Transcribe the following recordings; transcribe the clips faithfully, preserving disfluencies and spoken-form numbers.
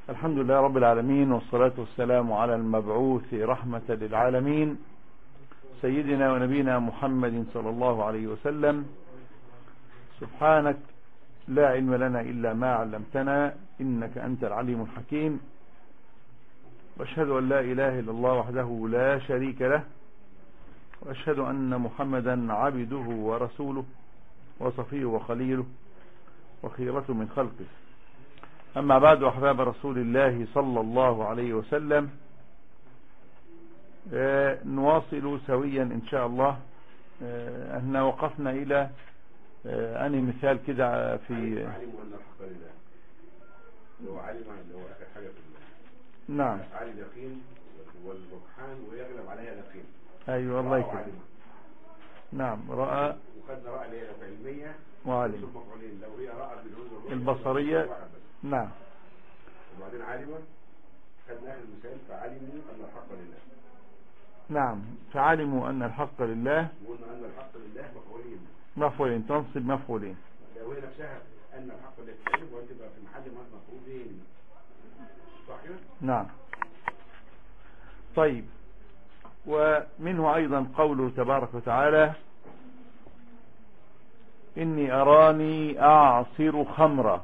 الحمد لله رب العالمين، والصلاة والسلام على المبعوث رحمة للعالمين سيدنا ونبينا محمد صلى الله عليه وسلم. سبحانك لا علم لنا إلا ما علمتنا إنك أنت العليم الحكيم، وأشهد أن لا إله إلا الله وحده لا شريك له، وأشهد أن محمدا عبده ورسوله وصفيه وخليله وخيرته من خلقه. أما بعد، أحباب رسول الله صلى الله عليه وسلم، آه نواصل سويا إن شاء الله. آه أننا وقفنا إلى آه أني مثال كده في علم أن الحق لله، لو علم لو آخر حاجة في الله. نعم، علم اليقين والرجحان ويغلب عليها اليقين. أيوة الله يكرمك. نعم، رأى وخدنا رأى اللي هي علمية وعلم. لو هي رأى بالعذر البصرية. نعم. وبعدين علم، خدنا آخر مثال فعلموا أن الحق لله. نعم، فعلموا أن الحق لله. وقلنا أن الحق لله مفعولين. مفعولين، تنصب مفعولين. لو هي نفسها أن الحق لله تعلم وتبقى في محل مفعولين. صح كده؟ نعم. طيب، ومنه أيضا قوله تبارك وتعالى: إني أراني أعصر خمرا.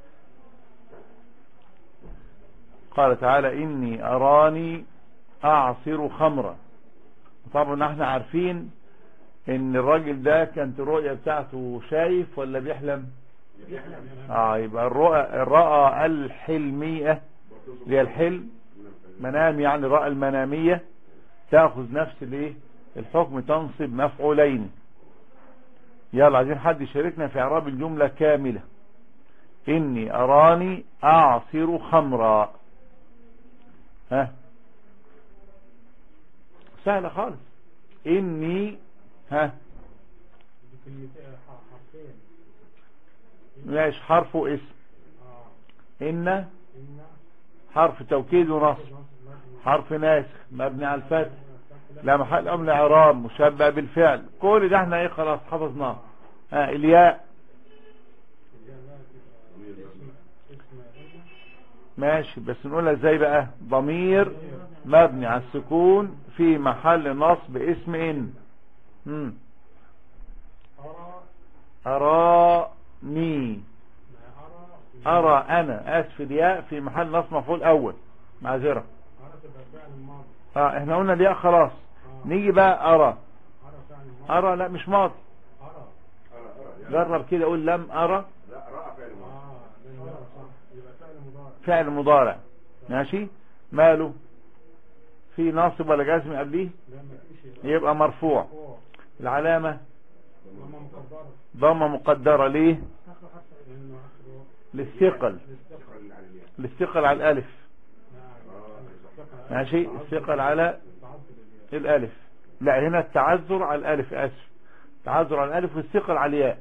قال تعالى: إني أراني أعصر خمرا. طبعا احنا عارفين ان الراجل ده كانت الرؤية بتاعته شايف ولا بيحلم؟ اه يبقى الرؤى الرؤى الحلمية اللي هي الحلم منام، يعني الرؤى المنامية تأخذ نفس الايه الحكم، تنصب مفعولين. يلا عايزين حد يشاركنا في اعراب الجملة كاملة. إني أراني أعصر خمرا. ها، سهلة خالص. إني ها ماشي، حرف اسم. إن حرف توكيد ونصب، حرف ناسخ مبني على الفتح، لا محل أمر إعراب، مشبه بالفعل. كل ده احنا ايه خلاص حفظناه. ها، الياء ماشي، بس نقولها ازاي بقى؟ ضمير مبني على السكون في محل نصب اسم إن. مم. أراني، أرى أنا، آسف، الياء في محل نصب مفعول أول، معذرة. اه احنا قلنا الياء خلاص. نيجي بقى أرى. أرى لا مش ماضي. جرب كده، قول لم أرى. فعل مضارع. ماشي، ماله؟ في ناصب ولا جازم قبليه؟ يبقى مرفوع. العلامة ضمة مقدرة. ليه؟ للثقل، للثقل على الألف. ماشي، الثقل على الألف. لا، هنا التعذر على الألف، آسف، التعذر على الألف والثقل على الياء.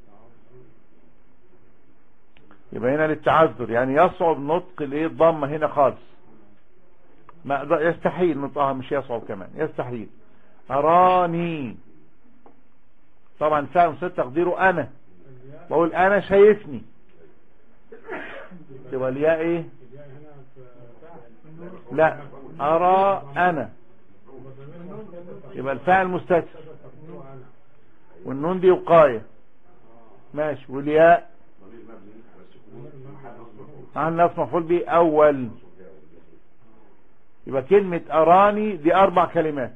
يبقى هنا للتعذر، يعني يصعب نطق الايه الضمه هنا خالص. ما يستحيل نطقها، مش يصعب كمان، يستحيل. أراني، طبعا فعل مسدد تقديره أنا، بقول أنا شايفني، تبقى الياء ايه؟ لا، أرى أنا، يبقى الفاعل مستتر، والنون دي وقاية. ماشي، والياء عن نصب مفعول به أول. يبقى كلمة أراني دي أربع كلمات،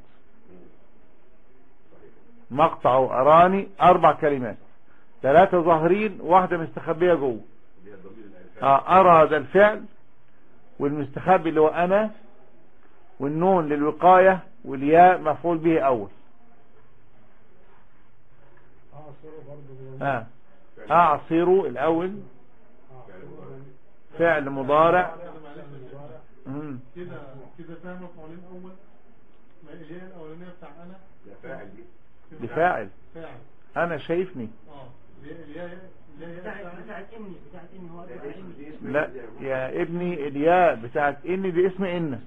مقطع أراني أربع كلمات، ثلاثة ظاهرين واحدة مستخبية جوه. آه أرى ده الفعل، والمستخبي اللي هو أنا، والنون للوقاية، والياء مفعول به أول. آه أعصر الأول فعل مضارع. امم كده كده فاهم مفعولين اول. ما الياء الاولانيه بتاع انا ده فاعل، دي دي فاعل. فاعل انا شايفني. اه الياء الياء بتاعت اني بتاعت اني هو لا يا ابني، الياء بتاعت ان دي اسم ان،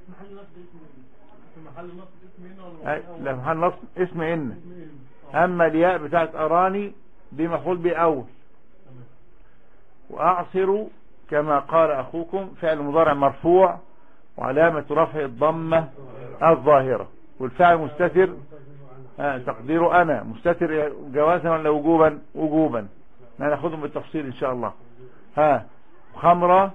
في محل نصب اسم ان ولا لا محل نصب اسم ان. اما الياء بتاعت اراني دي مفعول به اول. واعصر كما قال أخوكم فعل مضارع مرفوع وعلامة رفع الضمة الظاهرة، والفعل مستتر آه تقديره أنا، مستتر جوازا ولا وجوبا؟ وجوبا. هناخدهم بالتفصيل إن شاء الله. ها خمرة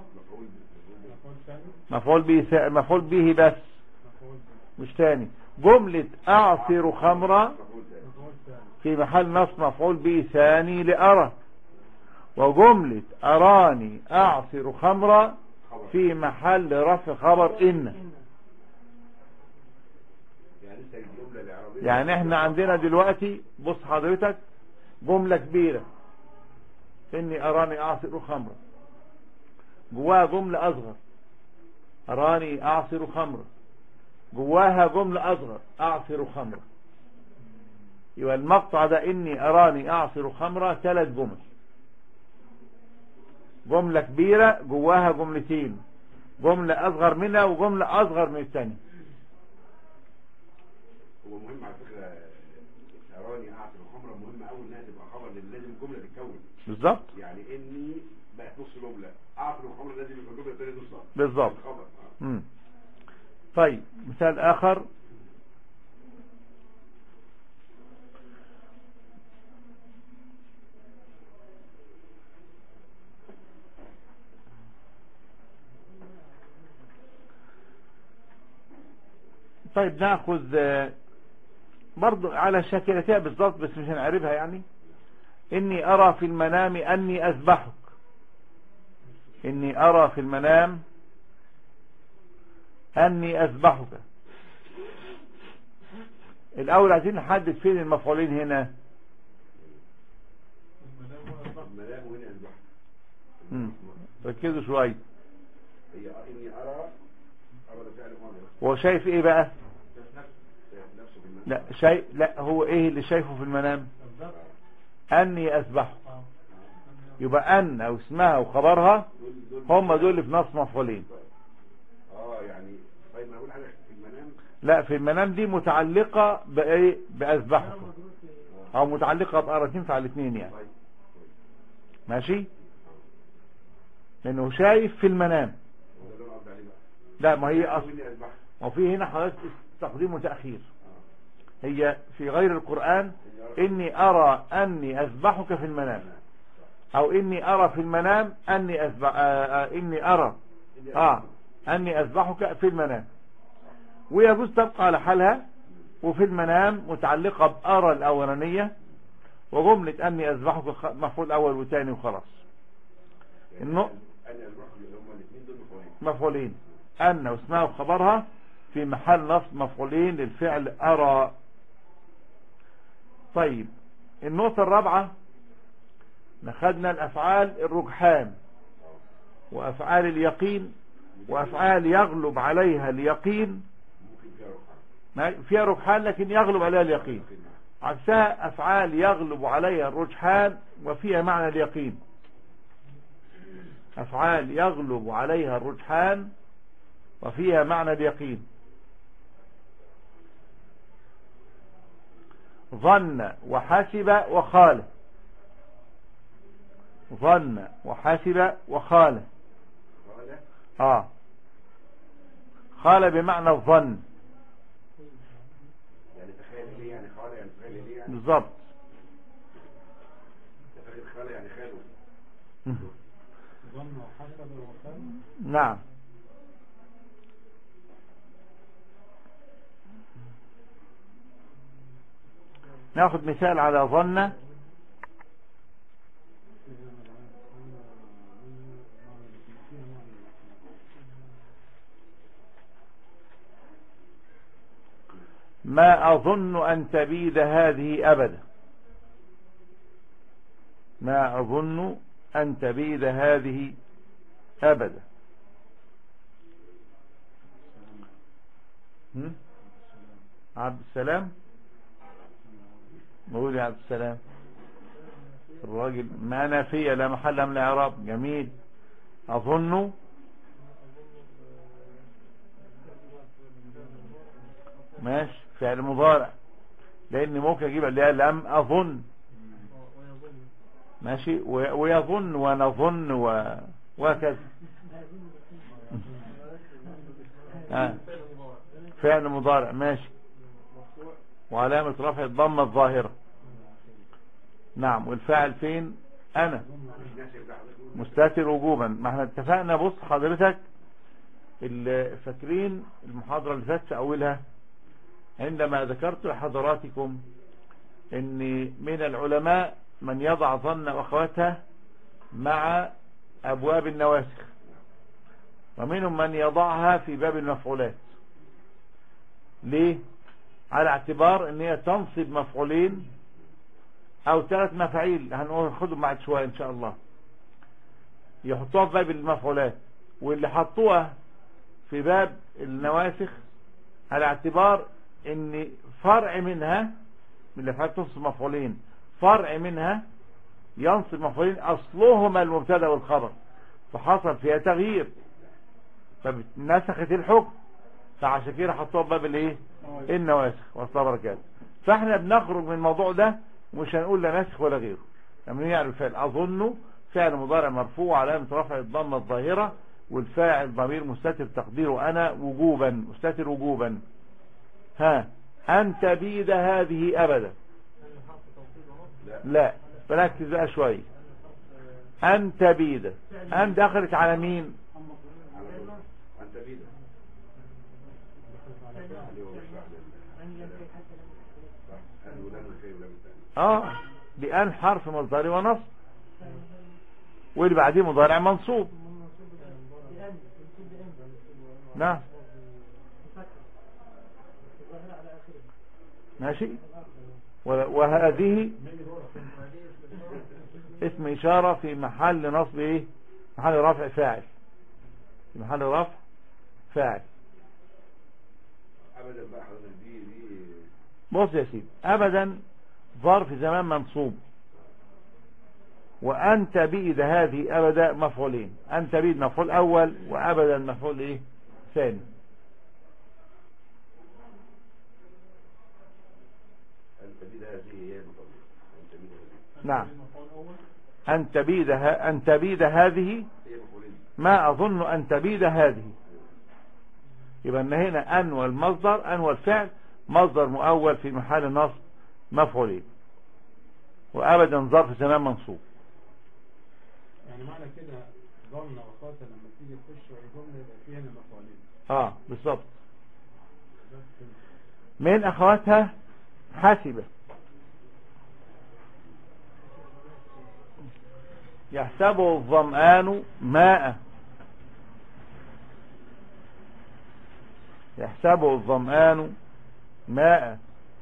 مفعول به، مفعول به بس مش تاني. جملة أعصر خمرة في محل نصب مفعول به ثاني لأرى، وجملة أراني أعصر خمرة في محل رفع خبر إن. يعني احنا عندنا دلوقتي بص حضرتك جملة كبيرة إني أراني أعصر خمرة، جواها جملة أصغر أراني أعصر خمرة، جواها جملة أصغر أعصر خمرة. يبقى المقطع ده إني أراني أعصر خمرة ثلاث جمل، جملة كبيرة جواها جملتين، جملة أصغر منها وجملة أصغر من الثانية. هو مهم على فكرة أراني أعصر خمرة، مهم أول إنها تبقى خبر لأن لازم الجملة تتكون بالظبط. يعني إني بقت نص جملة، أعصر خمرة لازم يبقى الجملة الثانية نصها بالظبط. آه. امم طيب مثال آخر. طيب ناخذ برضو على شاكلتها بالضبط بس مش هنعرفها. يعني إني أرى في المنام أني أذبحك، إني أرى في المنام أني أذبحك. الأول عايزين نحدد فين المفعولين هنا. المنام وهنا أذبحك. امم ركزوا شوية. هي إني أرى أرى فعل ماضي، هو شايف إيه بقى؟ نفسه في المنام. لا شيء، لا هو إيه اللي شايفه في المنام؟ أني أذبحك. يبقى أن أو اسمها وخبرها هم دول اللي في نص مفعولين. اه يعني طيب ما اقول حاجه في المنام. لا في المنام دي متعلقة بإيه؟ بأذبحك، أو متعلقة بأرتين على الاثنين يعني. ماشي، لأنه شايف في المنام. لا ما هي أصل، وفي هنا حضرتك تقديم وتأخير. هي في غير القرآن إني أرى أني أذبحك في المنام، أو إني أرى في المنام أني أذبح آه آه إني أرى آه أني أذبحك في المنام، ويجوز تبقى على حالها. وفي المنام متعلقة بأرى الأولانية، وجملة أني أذبحك مفعول أول وثاني وخلاص. النقطة مفعولين، أن واسمها وخبرها في محل نصب مفعولين للفعل أرى. طيب النقطة الرابعة ناخدنا الأفعال الرجحان وأفعال اليقين وأفعال يغلب عليها اليقين. فيها رجحان لكن يغلب عليها اليقين، عكسها أفعال يغلب عليها الرجحان وفيها معنى اليقين. أفعال يغلب عليها الرجحان وفيها معنى اليقين. ظن وحسب وخال، ظن وحسب وخال. اه خال بمعنى الظن يعني تخيل ليه، يعني خال يعني تخيل ليه يعني بالظبط. تخيل خال يعني خاله. ظن وحسب وخال. نعم. ناخذ مثال على ظن. ما أظن أن تبيد هذه أبدا، ما أظن أن تبيد هذه أبدا. عبد السلام، نقول يا عبد السلام. الراجل ما نافية لا محل من الإعراب. جميل. أظن ماشي فعل مضارع، لأن ممكن أجيب اللي هي لم أظن. ماشي، ويظن ونظن و... وهكذا. آه. فعل مضارع ماشي، وعلامة رفع الضمة الظاهرة. نعم. والفاعل فين؟ أنا مستتر وجوبا. ما احنا اتفقنا. بص حضرتك، فاكرين المحاضرة اللي فاتت في أولها عندما ذكرت لحضراتكم ان من العلماء من يضع ظن واخواتها مع ابواب النواسخ، ومنهم من يضعها في باب المفعولات. ليه؟ على اعتبار ان هي تنصب مفعولين او ثلاث مفاعيل، هناخدهم بعد شوية ان شاء الله، يحطوها في باب المفعولات، واللي حطوها في باب النواسخ على اعتبار ان فرع منها من اللي فات تنصب مفعولين، فرع منها ينصب مفعولين اصلهما المبتدا والخبر، فحصل فيها تغيير فنسخت الحكم، فعشان كده حطوها باب الايه؟ النواسخ. واصلها بركات. فاحنا بنخرج من الموضوع ده ومش هنقول لا ناسخ ولا غيره. لما نعرف الفعل اظن فعل مضارع مرفوع علامه رفع الضمه الظاهره، والفاعل ضمير مستتر تقديره انا وجوبا، مستتر وجوبا. ها أن تبيد هذه أبدا. لا فركز بقى شوية. أن تبيد، أن دخلت على مين؟ أن تبيد اه بأن حرف مصدري ونصب، واللي بعديه مضارع منصوب. نعم ماشي. وهذه اسم إشارة في محل نصب ايه؟ محل رفع فاعل، في محل رفع فاعل. ابدا بقى حضرتك دي دي بص يا سيدي، ابدا ظرف زمان منصوب، وأن تبيد هذه أبدا مفعولين. أن تبيد مفعول أول، وأبدا مفعول ايه؟ ثاني. نعم. أن تبيد أن تبيد هذه، ما أظن أن تبيد هذه، يبقى أن هنا أن والمصدر، أن والفعل مصدر مؤول في محل نصب مفعولين، وأبدا ظرف زمان منصوب. يعني معنى كده ظن وخاصة لما تيجي تخش ويظن يبقى فيها مفعولين. اه بالظبط. من أخواتها حاسبة. يحسبه الظمآن ماء، يحسبه الظمآن ماء.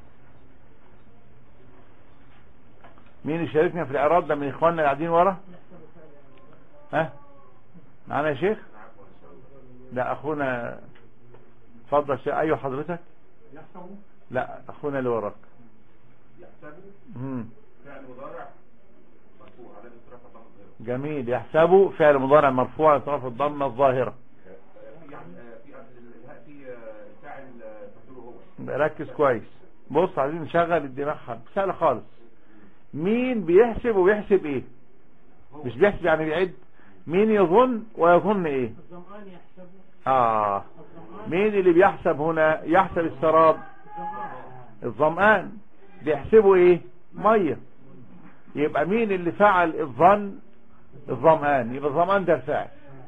مين يشاركنا في الإعراب ده من إخواننا اللي قاعدين ورا؟ ها معنا يا شيخ؟ لا أخونا اتفضل شيخ. أيوه حضرتك؟ يحسبه؟ لا أخونا اللي وراك. يحسبه امم فعل مضارع مرفوع على اطراف الضمه الظاهره. جميل. يحسبه فعل مضارع مرفوع على اطراف الضمه الظاهره. يعني في في فاعل تقديره هو. ركز كويس. بص عايزين نشغل الدماغ. سهل خالص. مين بيحسب وبيحسب ايه؟ مش بيحسب يعني بيعد. مين يظن ويظن ايه؟ الظمآن يحسبه. اه مين اللي بيحسب هنا؟ يحسب السراب. الظمآن بيحسبوا ايه؟ ميه. يبقى مين اللي فعل الظن؟ الظمآن. يبقى الظمآن ده الفاعل.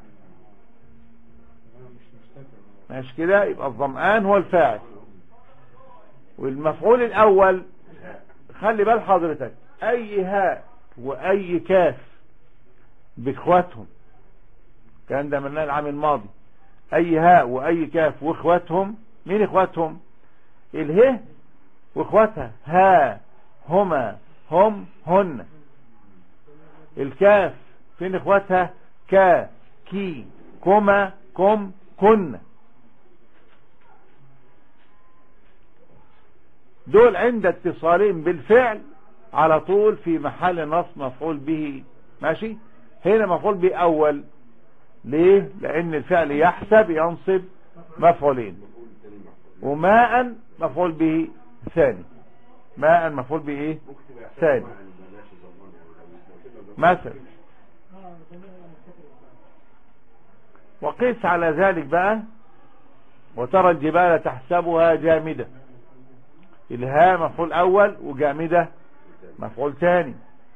ماشي كده. يبقى الظمآن هو الفاعل، والمفعول الاول خلي بال حضرتك اي هاء واي كاف باخواتهم، كان ده مناه العام الماضي. اي هاء واي كاف واخواتهم. مين اخواتهم؟ اله واخواتها ها هما هم هن. الكاف فين اخواتها؟ كا كي كما كم كن. دول عند اتصالهم بالفعل على طول في محل نصب مفعول به. ماشي. هنا مفعول به اول. ليه؟ لان الفعل يحسب ينصب مفعولين، وماء مفعول به ثاني. ماء مفعول به ايه؟ ثاني. مثلا وقيس على ذلك بقى وترى الجبال تحسبها جامدة، الها مفعول اول وجامدة مفعول ثاني.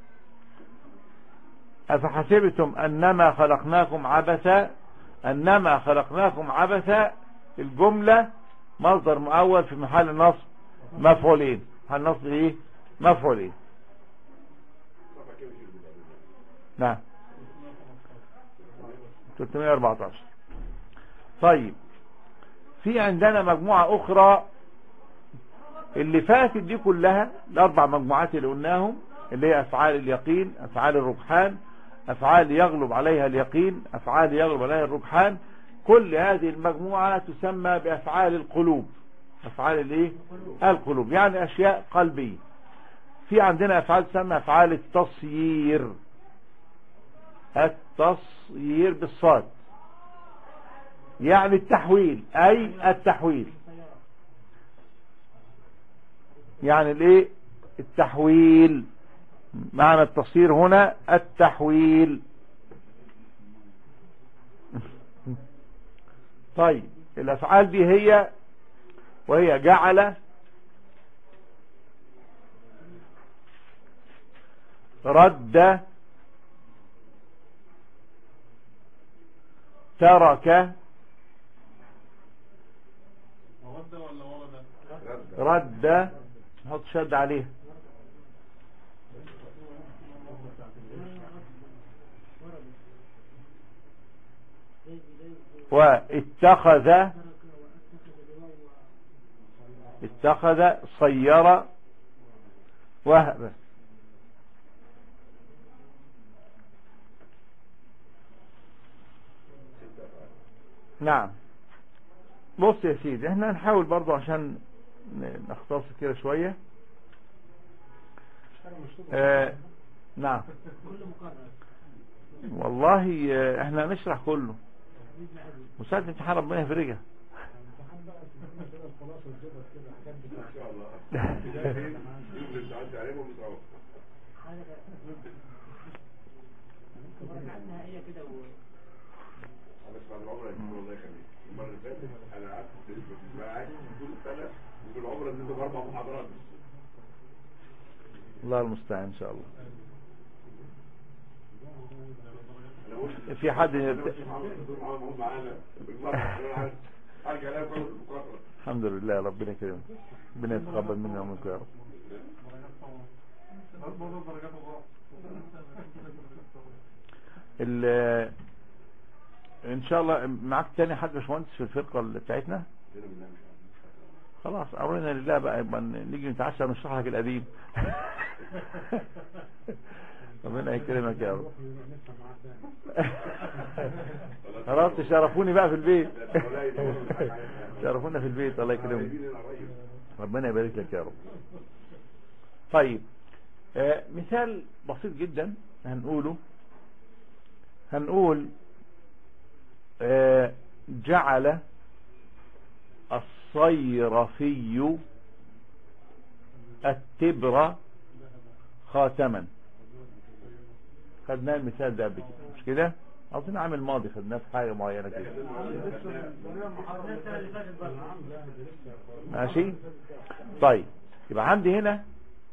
افحسبتم انما خلقناكم عبثا، انما خلقناكم عبثا الجملة مصدر مؤول في محل نصب مفعولين، محل نصب ايه؟ مفعولين. نعم ثلاثمائة وأربعة عشر. طيب في عندنا مجموعة اخرى، اللي فاتت دي كلها الاربع مجموعات اللي قلناهم اللي هي افعال اليقين، افعال الرجحان، افعال يغلب عليها اليقين، افعال يغلب عليها الرجحان، كل هذه المجموعة تسمى بافعال القلوب. افعال الايه؟ القلوب، يعني اشياء قلبية. في عندنا افعال تسمى افعال التصيير، التصيير بالصاد، يعني التحويل، اي التحويل، يعني الايه؟ التحويل. معنى التصيير هنا التحويل. طيب الافعال دي هي وهي جعل، رد، ترك، رد، نحط شد عليه، واتخذ، اتخذ، صير، وهب. نعم. بص يا سيدي احنا هنحاول برضو عشان نختصر كده شوية. آه نعم والله آه احنا هنشرح كله مساعدة امتحان ربنا يفرجها. المرة اللي فاتت انا قعدت معاك طول السنة وفي العمرة اديته باربع محاضرات. الله المستعان ان شاء الله. في حد يرت... الحمد لله ربنا كريم، ربنا يتقبل منا ومنكم يا رب. ال ان شاء الله معاك تاني حاجة باشمهندس في الفرقة بتاعتنا. خلاص امرنا لله بقى، يبقى نيجي نتعشى ونشرح لك القديم. ربنا يكرمك يا رب. خلاص تشرفوني بقى في البيت. شرفونا في البيت الله يكرمك، ربنا يبارك لك يا رب. طيب آه مثال بسيط جدا هنقوله، هنقول آه جعل الصيرفي التبر خاتما. خدناه المثال ده قبل كده مش كده؟ اظن عامل ماضي خدناه في حاجه معينه كده. ماشي. طيب يبقى عندي هنا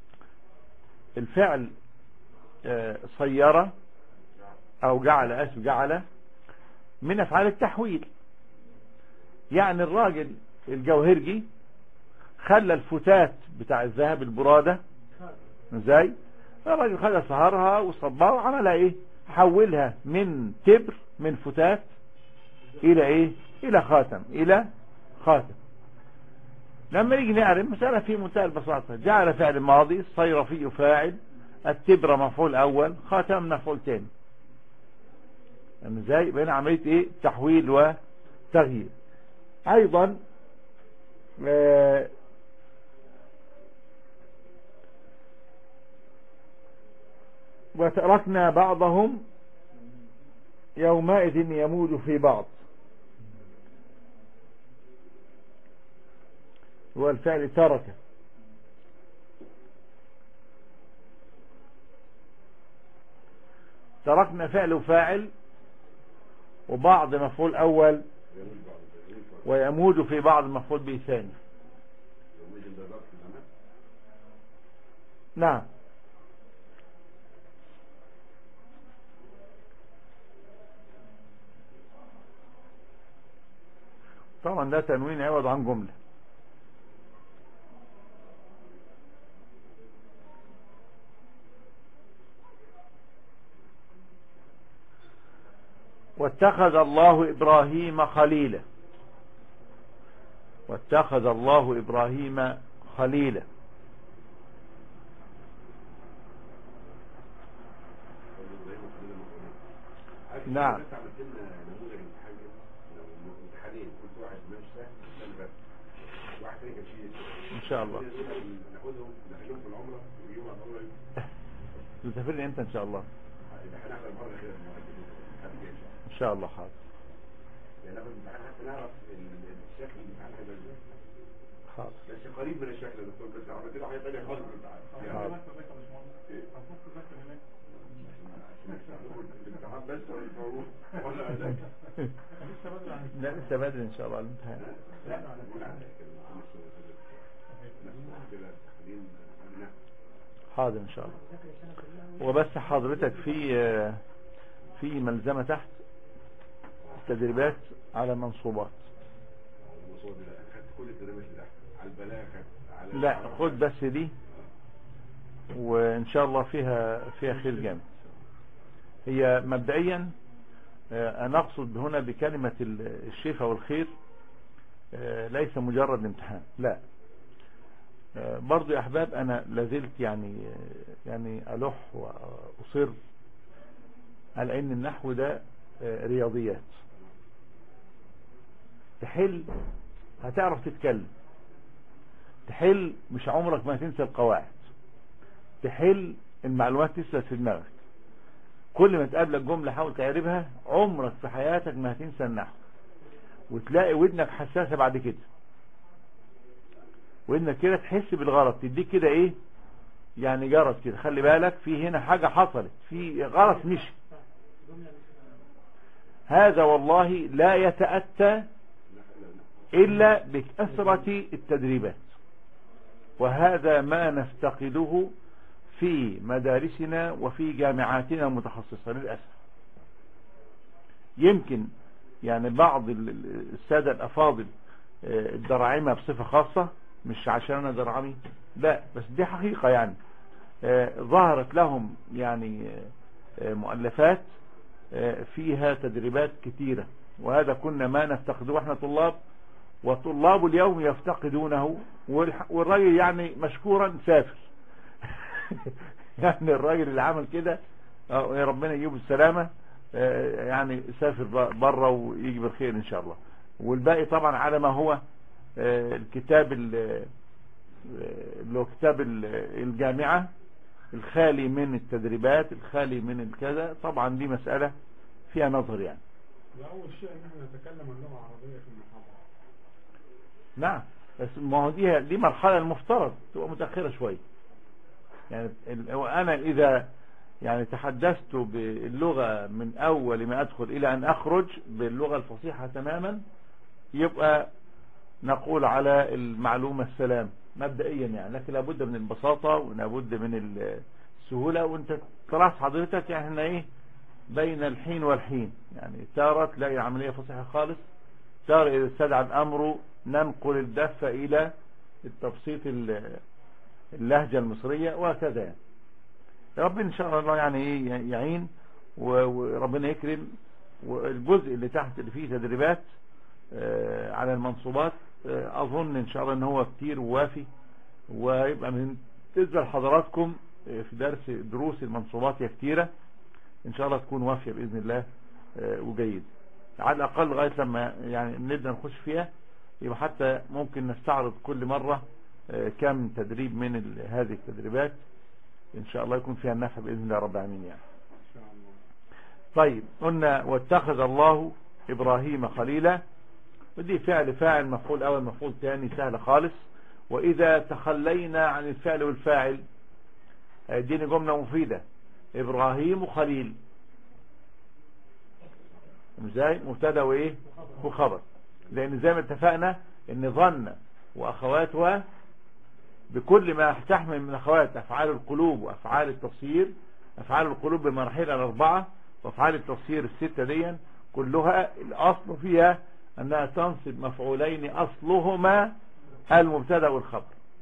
الفعل آه صيره او جعل، اسف جعل، من افعال التحويل. يعني الراجل الجوهرجي خلى الفتات بتاع الذهب البرادة ازاي؟ الراجل خلى سهرها وصبها وعملها ايه؟ حولها من تبر، من فتات الى ايه؟ الى خاتم، الى خاتم. لما نيجي نعرف مسألة في منتهى البساطة، جعل فعل ماضي، الصيرفي فاعل، التبر مفعول اول، خاتم مفعول ثاني. ازاي؟ بين عملية ايه؟ تحويل وتغيير. ايضا آه وتركنا بعضهم يومئذ يموج في بعض، هو الفعل ترك. تركنا فعل وفاعل، وبعض مفعول أول يموت بعض يموت بعض ويموج في بعض مفعول به ثاني. يموت الضرب في الزمان. نعم. طبعا ده تنوين يعوض عن جملة. واتخذ الله إبراهيم خليلا. واتخذ الله إبراهيم خليلا. نعم. عملت لنا نموذج امتحان كده، امتحانين كل واحد نفسه سنة واحد تاني كان فيه إن شاء الله. ناخدهم نخليهم في العمرة ويوم على العمرة. تسافرني أنت إن شاء الله. يبقى هنعمل مرة كده إن شاء الله. حاضر. يعني ناخد امتحان حتى نعرف الشكل الامتحان هيبقى ازاي. حاضر. بس قريب من الشكل يا دكتور، بس عملت له حاجة تانية خالص من الامتحان. حاضر. الامتحان بس ولا أداك؟ لا لسه بدري إن شاء الله الامتحان. حاضر إن شاء الله. وبس حضرتك في في ملزمة تحت تدريبات على منصوبات. كل التدريبات اللي تحت على البلاغة على لا خد بس دي وإن شاء الله فيها فيها خير جامد. هي مبدئيا أنا أقصد هنا بكلمة الشفاء والخير ليس مجرد امتحان، لا. برضو يا أحباب أنا لازلت يعني يعني ألح وأصر على أن النحو ده رياضيات. تحل هتعرف تتكلم، تحل مش عمرك ما تنسى القواعد، تحل المعلومات تثبت في دماغك. كل ما تقابلك جملة حاول تعرفها، عمرك في حياتك ما هتنسى النحو، وتلاقي ودنك حساسة بعد كده، ودنك كده تحس بالغلط، تديك كده ايه يعني جرس كده، خلي بالك في هنا حاجة حصلت، في غلط مشي. هذا والله لا يتأتى إلا بكثرة التدريبات، وهذا ما نفتقده في مدارسنا وفي جامعاتنا المتخصصة للأسف. يمكن يعني بعض السادة الأفاضل الدراعمة بصفة خاصة، مش عشان أنا درعمي، لا، بس دي حقيقة يعني ظهرت لهم يعني مؤلفات فيها تدريبات كتيرة، وهذا كنا ما نفتقده احنا طلاب، وطلاب اليوم يفتقدونه، والراجل يعني مشكورا سافر يعني الراجل اللي عمل كده يا ربنا يجيبه السلامة، يعني سافر بره ويجي بالخير ان شاء الله. والباقي طبعا على ما هو الكتاب اللي هو كتاب الجامعة الخالي من التدريبات، الخالي من الكذا، طبعا دي مسألة فيها نظر يعني. أول شيء ان احنا نتكلم اللغة العربية في المحاضرة. نعم، بس ما هو دي دي مرحلة المفترض تبقى متأخرة شوية يعني. أنا إذا يعني تحدثت باللغة من أول ما أدخل إلى أن أخرج باللغة الفصيحة تماما، يبقى نقول على المعلومة السلام مبدئيا يعني، لكن لابد من البساطة ولابد من السهولة. وانت تلاحظ حضرتك يعني احنا ايه بين الحين والحين، يعني تارة تلاقي العملية فصيحة خالص، تارة إذا استدعى الأمر ننقل الدفة إلى التبسيط اللهجة المصرية وهكذا يعني. ربنا إن شاء الله يعني ايه يعين وربنا يكرم. والجزء اللي تحت اللي فيه تدريبات على المنصوبات أظن إن شاء الله إن هو كتير ووافي، ويبقى من تنزل حضراتكم في درس دروس المنصوبات يا كتيرة إن شاء الله تكون وافية بإذن الله وجيد، على الأقل لغاية لما يعني نبدأ نخش فيها، يبقى حتى ممكن نستعرض كل مرة كم تدريب من هذه التدريبات إن شاء الله يكون فيها النفع بإذن الله رب العالمين يعني. طيب قلنا واتخذ الله إبراهيم خليلا، ودي فعل فاعل مفعول أول مفعول ثاني سهل خالص. وإذا تخلينا عن الفعل والفاعل هيديني جملة مفيدة، إبراهيم خليل. ازاي مبتدا وايه وخبر، لان زي ما اتفقنا ان ظن واخواتها بكل ما تحمل من اخوات افعال القلوب وافعال التفسير، افعال القلوب بمراحلها الاربعه وافعال التفسير السته دي كلها الاصل فيها انها تنصب مفعولين اصلهما المبتدا والخبر.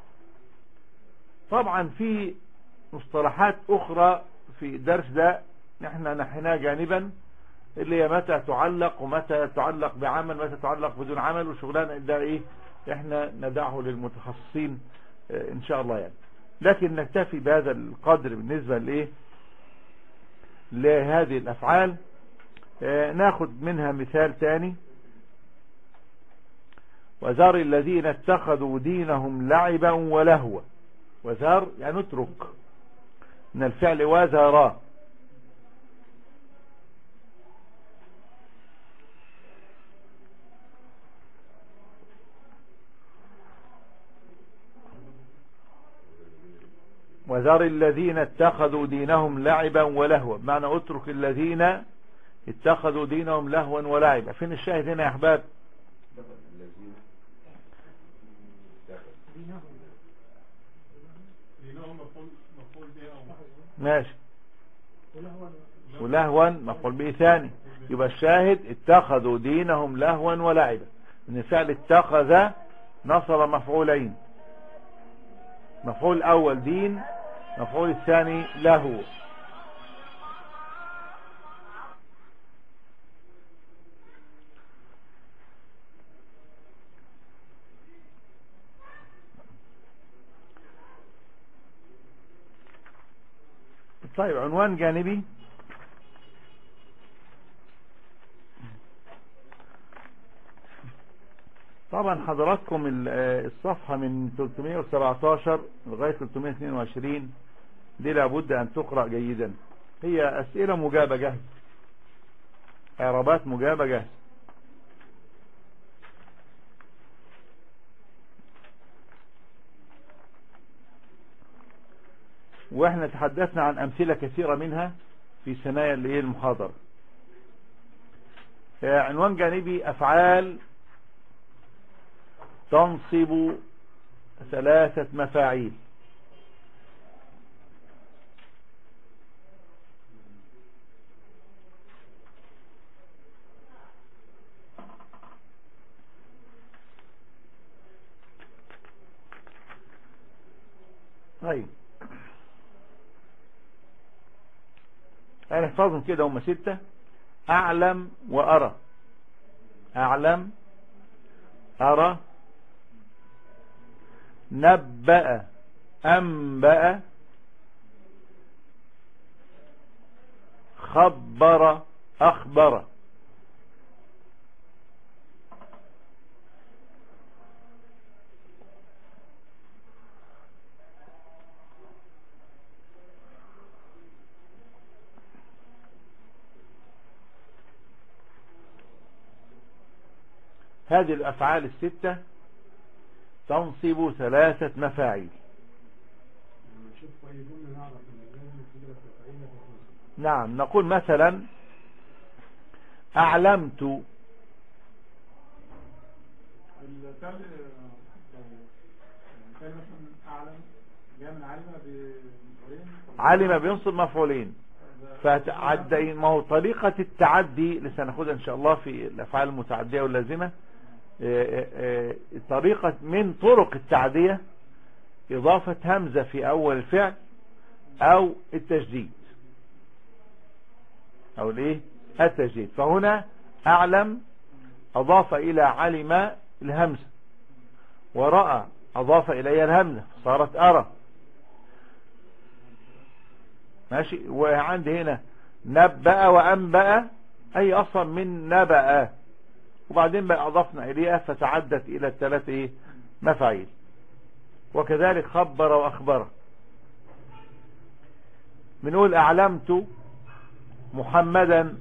طبعا في مصطلحات اخرى في الدرس ده نحن نحناها جانبا، اللي هي متى تعلق ومتى تعلق بعمل متى تعلق بدون عمل، وشغلانه ده ايه احنا ندعه للمتخصصين اه ان شاء الله يعني. لكن نكتفي بهذا القدر بالنسبه لايه لهذه الافعال. اه ناخد منها مثال تاني: وذر الذين اتخذوا دينهم لعبا ولهوا. وذر يعني اترك، من الفعل وذرا. وذر الذين اتخذوا دينهم لعبا ولهوا، بمعنى اترك الذين اتخذوا دينهم لهوا ولعبا. فين الشاهد هنا يا احباب؟ ماشي، ولهوا مفعول به ثاني، يبقى الشاهد اتخذوا دينهم لهوا ولعبا. من فعل اتخذ نصب مفعولين، مفعول الاول دين، مفعول الثاني له. طيب عنوان جانبي: طبعا حضراتكم الصفحة من ثلاثمائة وسبعتاشر لغاية ثلاثمائة واثنين وعشرين دي لابد ان تقرأ جيدا. هي اسئلة مجابة جاهزة، اعرابات مجابة جاهزة. واحنا تحدثنا عن امثلة كثيرة منها في ثنايا اللي هي المحاضرة. عنوان جانبي: افعال تنصب ثلاثة مفاعيل. طيب هنحفظهم كده، هم ستة: اعلم وارى، اعلم، ارى، نبأ، أنبأ، خبر، أخبر. هذه الأفعال الستة تنصب ثلاثة مفاعيل. نعم، نقول مثلا أعلمت. علم بينصب مفعولين، فتعدي، ما هو طريقة التعدي لسه ناخدها إن شاء الله في الأفعال المتعدية واللازمة. طريقة من طرق التعدية إضافة همزة في أول الفعل أو التجديد أو الإيه التجديد. فهنا أعلم أضاف إلى علم الهمزة، ورأى أضاف إليها الهمزة صارت أرى. ماشي. وعندي هنا نبأ وأنبأ، أي أصلا من نبأ، وبعدين بقى أضفنا إليها فتعدت إلى الثلاث إيه مفاعيل. وكذلك خبر وأخبر. بنقول أعلمت محمدا،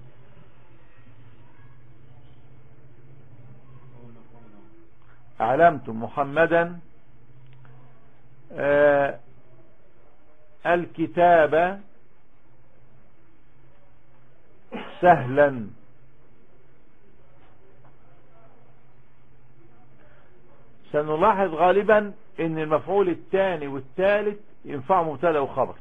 أعلمت محمدا آه الكتاب سهلا. سنلاحظ غالبا ان المفعول الثاني والثالث ينفع مبتدا وخبر.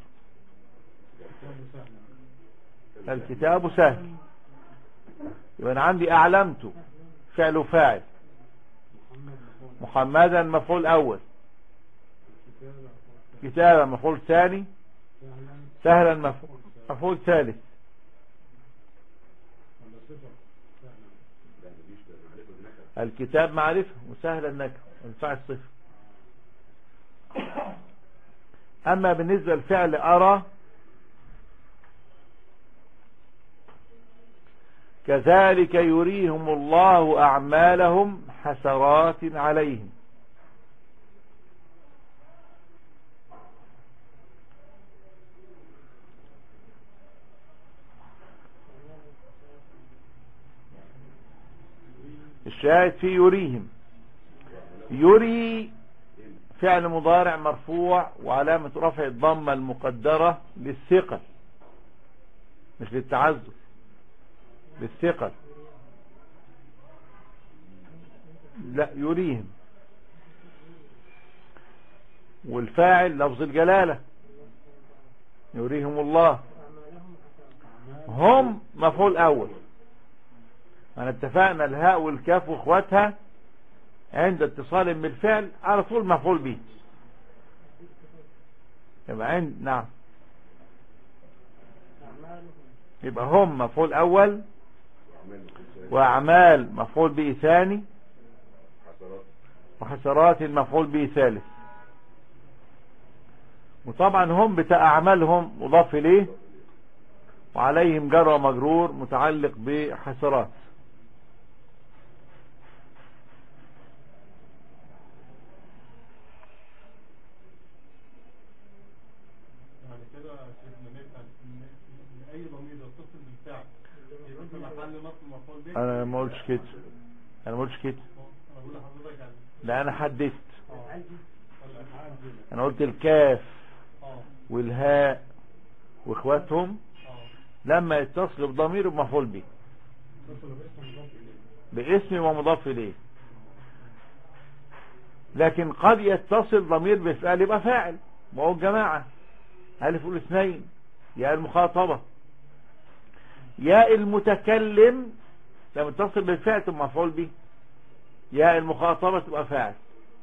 الكتاب سهل، يبقى انا عندي اعلمت فعل وفاعل، محمدا مفعول اول، كتابا مفعول ثاني، سهلا مفعول ثالث. الكتاب معرفة وسهلا نكرة ينفع الصفة. اما بالنسبة للفعل ارى كذلك يريهم الله اعمالهم حسرات عليهم. الشاهد في يريهم. يري فعل مضارع مرفوع وعلامة رفع الضمة المقدرة للثقل مش للتعذر، للثقل. لا يريهم. والفاعل لفظ الجلالة يريهم الله. هم مفعول اول، انا اتفقنا الهاء والكاف واخواتها عند اتصال بالفعل على طول مفعول به. يبقى عند نعم يبقى هم مفعول اول، واعمال مفعول به ثاني، وحسرات المفعول به ثالث. وطبعا هم بتاع اعمالهم مضاف اليه وعليهم جر ومجرور متعلق بحسرات. انا ما قلتش كده، انا ما قلتش كده، لا انا حددت. انا قلت الكاف والهاء واخواتهم لما يتصلوا بضمير مفعول به باسم ومضاف اليه. لكن قد يتصل ضمير بفعل يبقى فاعل، وهو الجماعه الف الاثنين، يا المخاطبه، يا المتكلم لما تتصل بالفعل تبقى مفعول به، يا المخاطبة تبقى فاعل.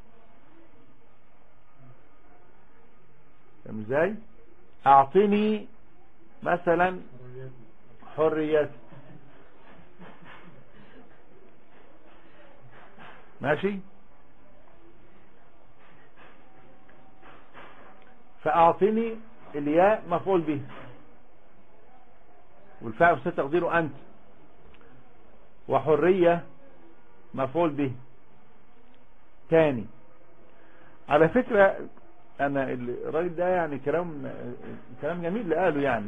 فاهم ازاي؟ اعطني مثلا حريتي، ماشي؟ فاعطني الياء مفعول به والفاعل ستقديره انت، وحرية مفعول به تاني. على فكرة انا الراجل ده يعني كلام كلام جميل اللي قاله، يعني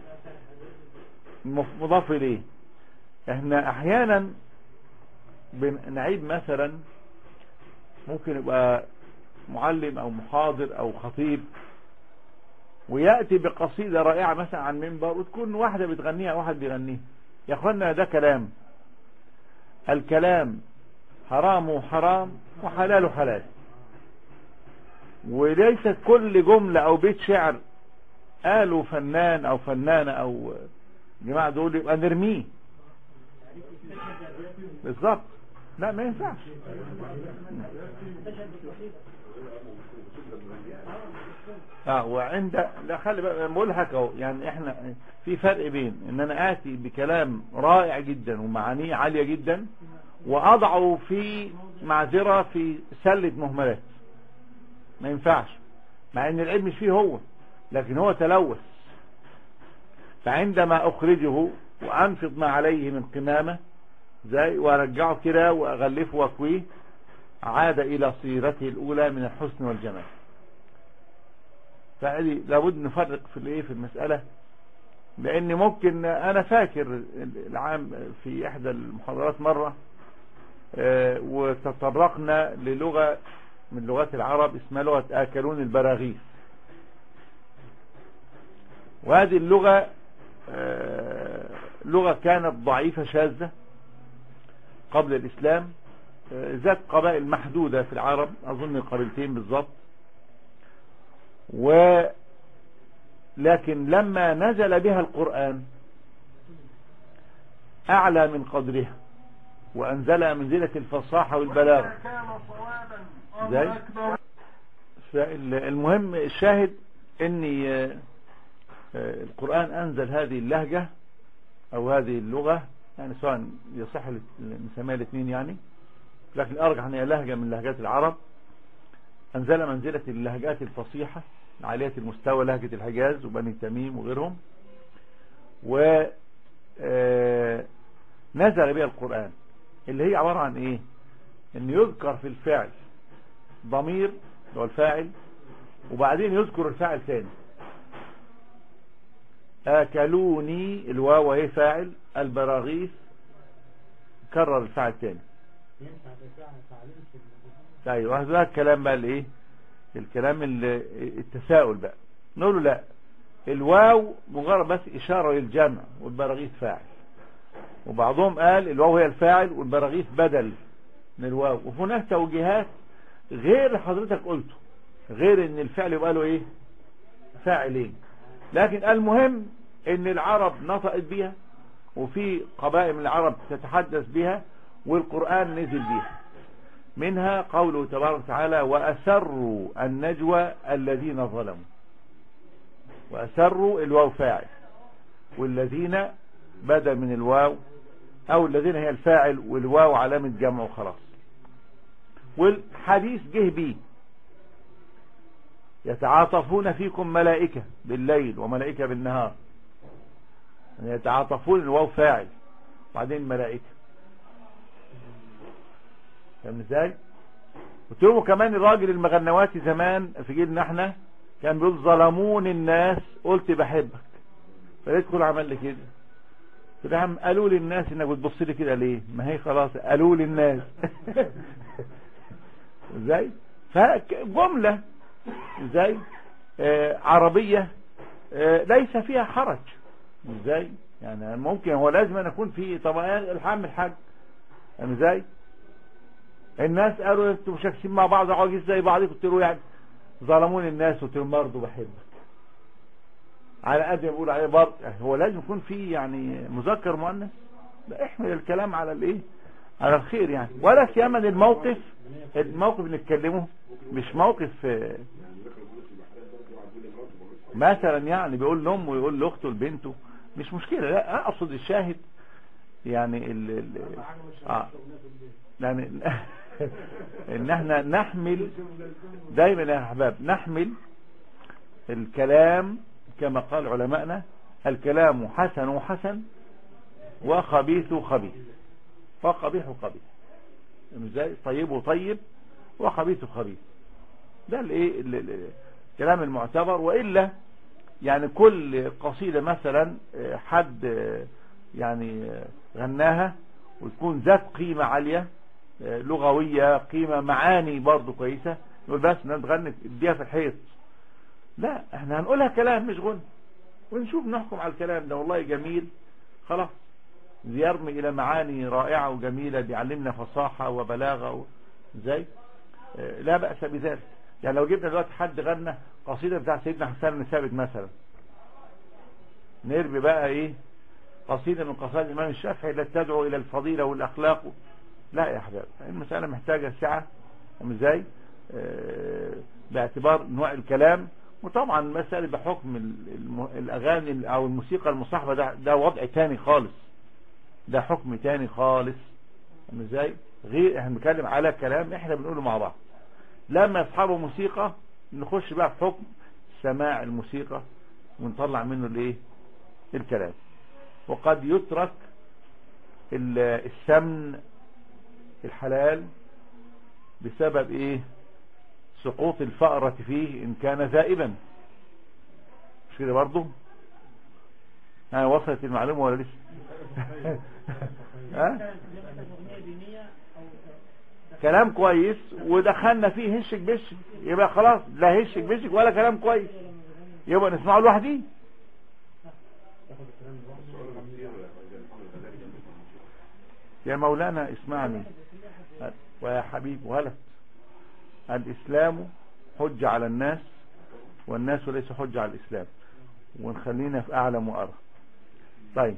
مضاف اليه. احنا احيانا بنعيد مثلا ممكن يبقى معلم او محاضر او خطيب ويأتي بقصيدة رائعة مثلا عن منبر وتكون واحدة بتغنيها واحد بيغنيها. يا اخوانا ده كلام، الكلام حرام حرام وحلال حلال، وليست كل جملة او بيت شعر قالوا فنان او فنانة او جماعة دول يبقى نرميه بالظبط. لا ما ينفعش. اه وعند لا خلي بقى بقول لك اهو، يعني احنا في فرق بين ان انا اتي بكلام رائع جدا ومعانيه عاليه جدا واضعه في معذره في سله مهملات، ما ينفعش، مع ان العيب مش فيه هو لكن هو تلوث. فعندما اخرجه وانفض ما عليه من قمامه زي وارجعه كده واغلفه واكويه عاد الى صيرته الاولى من الحسن والجمال. فهذه لابد نفرق في الايه في المسألة، لان ممكن انا فاكر العام في احدى المحاضرات مرة اه وتطرقنا للغة من لغات العرب اسمها لغة آكلون البراغيث. وهذه اللغة اه لغة كانت ضعيفة شاذة قبل الاسلام، ذات قبائل محدودة في العرب، أظن قبيلتين بالضبط. ولكن لما نزل بها القرآن أعلى من قدرها وأنزل منزلة الفصاحة والبلاغة. زي المهم الشاهد ان القرآن أنزل هذه اللهجة أو هذه اللغة، يعني سواء يصح نسميها الاثنين يعني، لكن أرجح أن هي لهجة من لهجات العرب. أنزل منزلة اللهجات الفصيحة عالية المستوى، لهجة الحجاز وبني تميم وغيرهم، ونزل بها القرآن اللي هي عبارة عن إيه؟ أن يذكر في الفعل ضمير هو الفاعل، وبعدين يذكر الفاعل ثاني. آكلوني الواو وهي فاعل، البراغيث كرر الفاعل ثاني. ايوه هذا الكلام بقى الايه؟ الكلام التساؤل بقى. نقول له لا، الواو مجرد بس اشاره للجمع والبراغيث فاعل، وبعضهم قال الواو هي الفاعل والبراغيث بدل من الواو. وهناك توجيهات غير اللي حضرتك قلته، غير ان الفعل يبقى له ايه؟ فاعلين. لكن المهم ان العرب نطقت بها، وفي قبائل من العرب تتحدث بها، والقرآن نزل بها. منها قوله تبارك وتعالى وأسروا النجوى الذين ظلموا. وأسروا الواو فاعل، والذين بدل من الواو، او الذين هي الفاعل والواو علامة جمع وخلاص. والحديث جه بيه يتعاطفون فيكم ملائكة بالليل وملائكة بالنهار. يتعاطفون الواو فاعل وبعدين ملائكة. فاهم ازاي؟ قلت لهم كمان الراجل المغنواتي زمان في جيلنا احنا كان بيقول ظلمون الناس قلت بحبك، فيدخل عمل لي كده. قلت له يا عم قالوا لي الناس انك بتبص لي كده ليه؟ ما هي خلاص قالوا لي الناس. ازاي؟ فجملة ازاي آه عربية آه ليس فيها حرج. ازاي يعني؟ ممكن هو لازم أن يكون في طبعا الحام الحاج يعني ازاي الناس قالوا انتوا مشاكسين مع بعض عواجيز زي بعض. قلت له يعني ظلمون الناس، قلت لهم برضه بحبك على قد ما بقول عليه برضه. هو لازم يكون في يعني مذكر مؤنث؟ لا، احمل الكلام على الايه؟ على الخير يعني. ولا سيما الموقف الموقف اللي نتكلمه مش موقف مثلا يعني بيقول لامه ويقول لاخته لبنته، مش مشكله. لا اقصد الشاهد يعني ال ال اه يعني ان احنا نحمل دايما يا احباب، نحمل الكلام كما قال علماءنا: الكلام حسن حسن وخبيث خبيث، وقبيح قبيح. ازاي؟ طيب طيب وخبيث خبيث. ده الايه الكلام المعتبر. والا يعني كل قصيدة مثلا حد يعني غناها وتكون ذات قيمة عالية لغوية، قيمة معاني برضو كويسة، نقول بس الناس غنت اديها في الحيط. لا، احنا هنقولها كلام مش غنى، ونشوف نحكم على الكلام ده والله جميل خلاص، يرمي الى معاني رائعة وجميلة بيعلمنا فصاحة وبلاغة و... ازاي اه لا بأس بذلك. يعني لو جبنا دلوقتي حد غنى قصيدة بتاع سيدنا حسان بن ثابت مثلا، نرمي بقى ايه قصيدة من قصائد الامام الشافعي التي تدعو الى الفضيلة والاخلاق. لا يا احباب، المسألة محتاجة سعة ازاي اه باعتبار نوع الكلام. وطبعا مسألة بحكم الم... الاغاني او الموسيقى المصاحبة ده, ده وضع تاني خالص، ده حكم تاني خالص. ازاي؟ غير احنا بنتكلم على كلام احنا بنقوله مع بعض. لما يصحبوا موسيقى نخش بقى في حكم سماع الموسيقى ونطلع منه الايه الكلام. وقد يترك السمن الحلال بسبب ايه؟ سقوط الفأرة فيه ان كان ذائبا. مش كده برضه؟ ها وصلت المعلومة ولا لسه؟ ها؟ كلام كويس ودخلنا فيه هشك بشك، يبقى خلاص لا هشك بشك ولا كلام كويس، يبقى نسمعه لوحدي. يا مولانا اسمعني، ويا حبيب ولد، الإسلام حجة على الناس والناس ليس حجة على الإسلام، ونخلينا في أعلم وأرى. طيب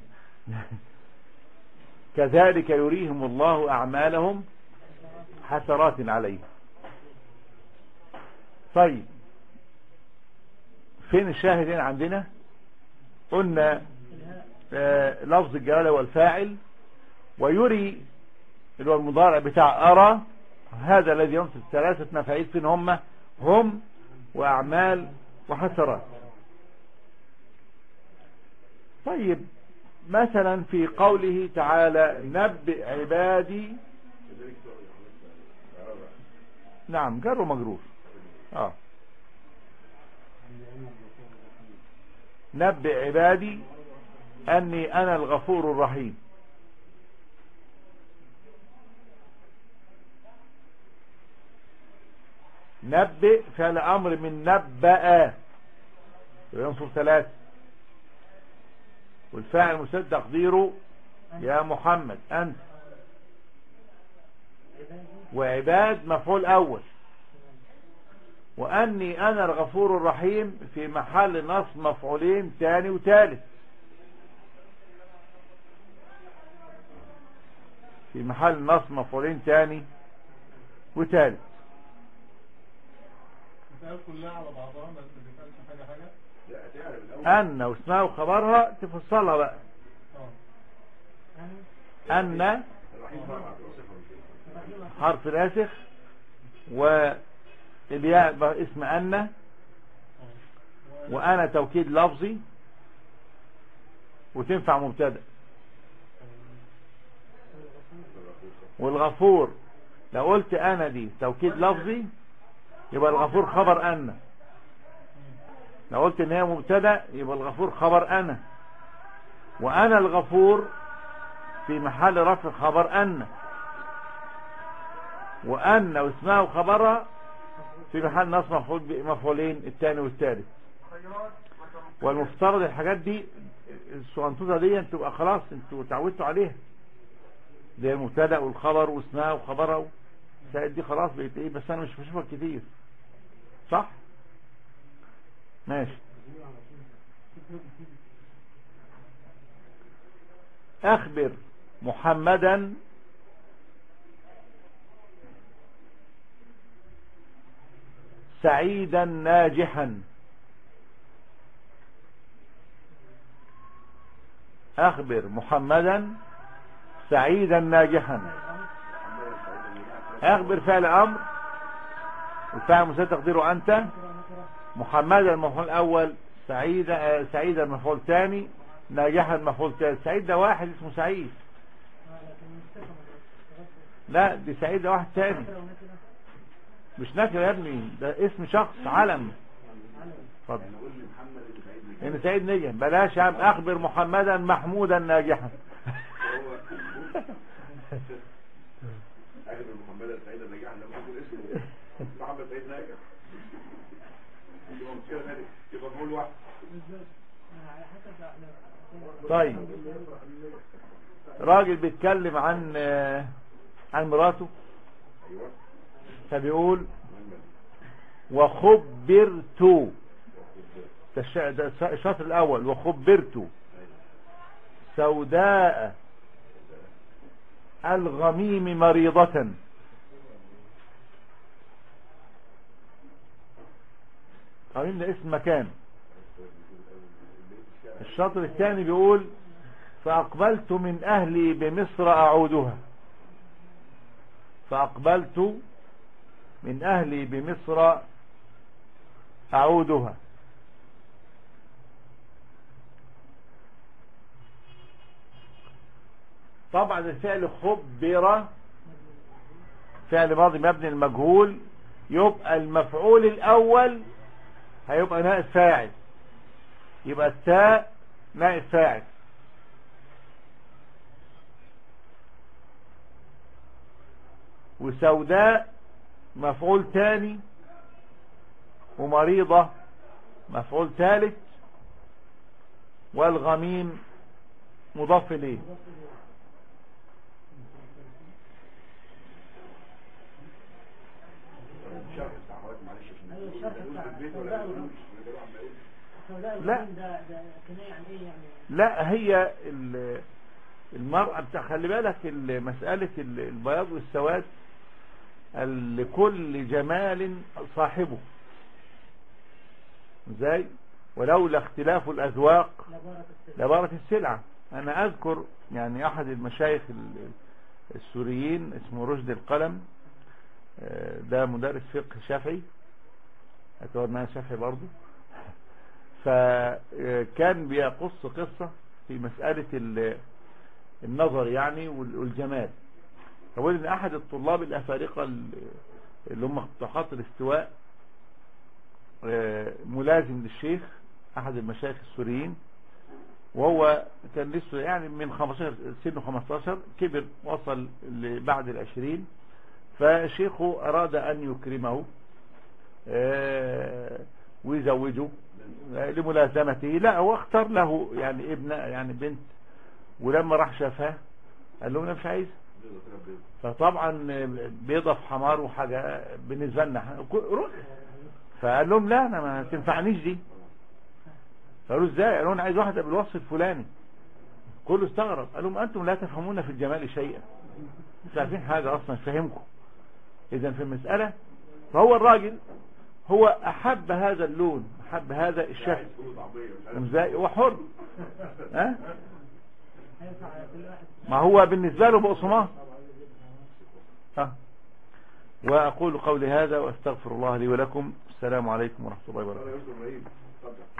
كذلك يريهم الله أعمالهم حسرات عليه. طيب فين الشاهدين عندنا؟ قلنا آه لفظ الجلالة والفاعل، ويري اللي هو المضارع بتاع أرى، هذا الذي ينصب ثلاثة مفاعيل فين هم؟ هم وأعمال وحسرات. طيب مثلا في قوله تعالى نبئ عبادي، نعم جر ومجرور، اه نبئ عبادي أني أنا الغفور الرحيم. نبئ فعل أمر من نبأ ينصب ثلاثة، والفاعل مسد تقديره يا محمد أنت، وعباد مفعول أول، وأني أنا الغفور الرحيم في محل نصب مفعولين ثاني وثالث، في محل نصب مفعولين ثاني وثالث. كلها على بعضها ما تفهمش حاجه حاجه. لا تعرف الاول أن واسمها وخبرها تفصلها بقى. أن الرحيم طبعا صفر حرف ناسخ، والياء بقى اسم أن، وأنا توكيد لفظي وتنفع مبتدأ، والغفور لو قلت أنا دي توكيد لفظي يبقى الغفور خبر أن، لو قلت ان هي مبتدا يبقى الغفور خبر أنا، وأنا الغفور في محل رفع خبر أن، وأن واسمها وخبرها في محل نصب مفعول مفعولين الثاني والثالث. والمفترض الحاجات دي الصغنطوطه دي تبقى خلاص انتوا اتعودتوا عليها، دي المبتدا والخبر واسمها وخبرها الحاجات دي خلاص بقت ايه، بس انا مش بشوفها كتير صح؟ ماشي. أخبر محمدا سعيدا ناجحا. أخبر محمدا سعيدا ناجحا. أخبر فعل أمر، والفعل مساعد تقديره أنت، محمدا المفعول الأول، سعيدا سعيدا المفعول الثاني، ناجحا المفعول الثالث. سعيد ده واحد اسمه سعيد، لا دي سعيد ده واحد ثاني مش نكره يا ابني، ده اسم شخص علم. اتفضل. ان سعيد نجح، بلاش يا عم. اخبر محمدا محمودا ناجحا. اخبر محمدا سعيدا ناجحا لما يكون اسمه محمد سعيد ناجح يبقى مشكله ثانيه، يبقى مفعول واحد. طيب راجل بيتكلم عن عن مراته، ايوه فبيقول وخبرت، ده الشطر الاول، وخبرت سوداء الغميم مريضة. غميم ده اسم مكان. الشطر الثاني بيقول فأقبلت من أهلي بمصر أعودها. فأقبلت من أهلي بمصر أعودها. طبعا الفعل خبر فعل ماضي مبني المجهول، يبقى المفعول الأول هيبقى نائب فاعل، يبقى التاء نائب فاعل. وسوداء مفعول ثاني، ومريضة مفعول ثالث، والغميم مضاف إليه. سوداء لا. الغمام ده ده كناية عن ايه يعني؟ لا، هي ال- المرأة بتاع خلي بالك ال- مسألة ال- البياض والسواد لكل جمال صاحبه ازاي، ولولا اختلاف الأذواق لبارة السلع. لبارة السلعة. أنا أذكر يعني أحد المشايخ ال- السوريين اسمه رشد القلم، آه، ده مدرس فقه شافعي، أتوقع أنها شافعي برضه. فكان بيقص قصة في مسألة ال- النظر يعني وال- والجمال. فقال ان احد الطلاب الافارقه اللي هم طاقات الاستواء آه، ملازم للشيخ احد المشايخ السوريين، وهو كان لسه يعني من خمستاشر سنه خمستاشر، كبر وصل بعد العشرين، فشيخه اراد ان يكرمه آه، ويزوجه آه، لملازمته. لا، هو اختار له يعني ابنه يعني بنت، ولما راح شافها قال له انا مش عايز. فطبعا بيضة في حمار وحاجة بالنسبة لنا روح. فقال لهم لا انا ما تنفعنيش دي. فقالوا ازاي؟ قالوا انا عايز واحدة بالوصف الفلاني. كله استغرب، قال لهم انتم لا تفهمون في الجمال شيئا، مش عارفين حاجة اصلا فهمكم. اذا في المسألة فهو الراجل هو احب هذا اللون، احب هذا الشكل ازاي، هو حر ها، ما هو بالنسبة له بقسمات. ها. وأقول قولي هذا وأستغفر الله لي ولكم. السلام عليكم ورحمة الله وبركاته.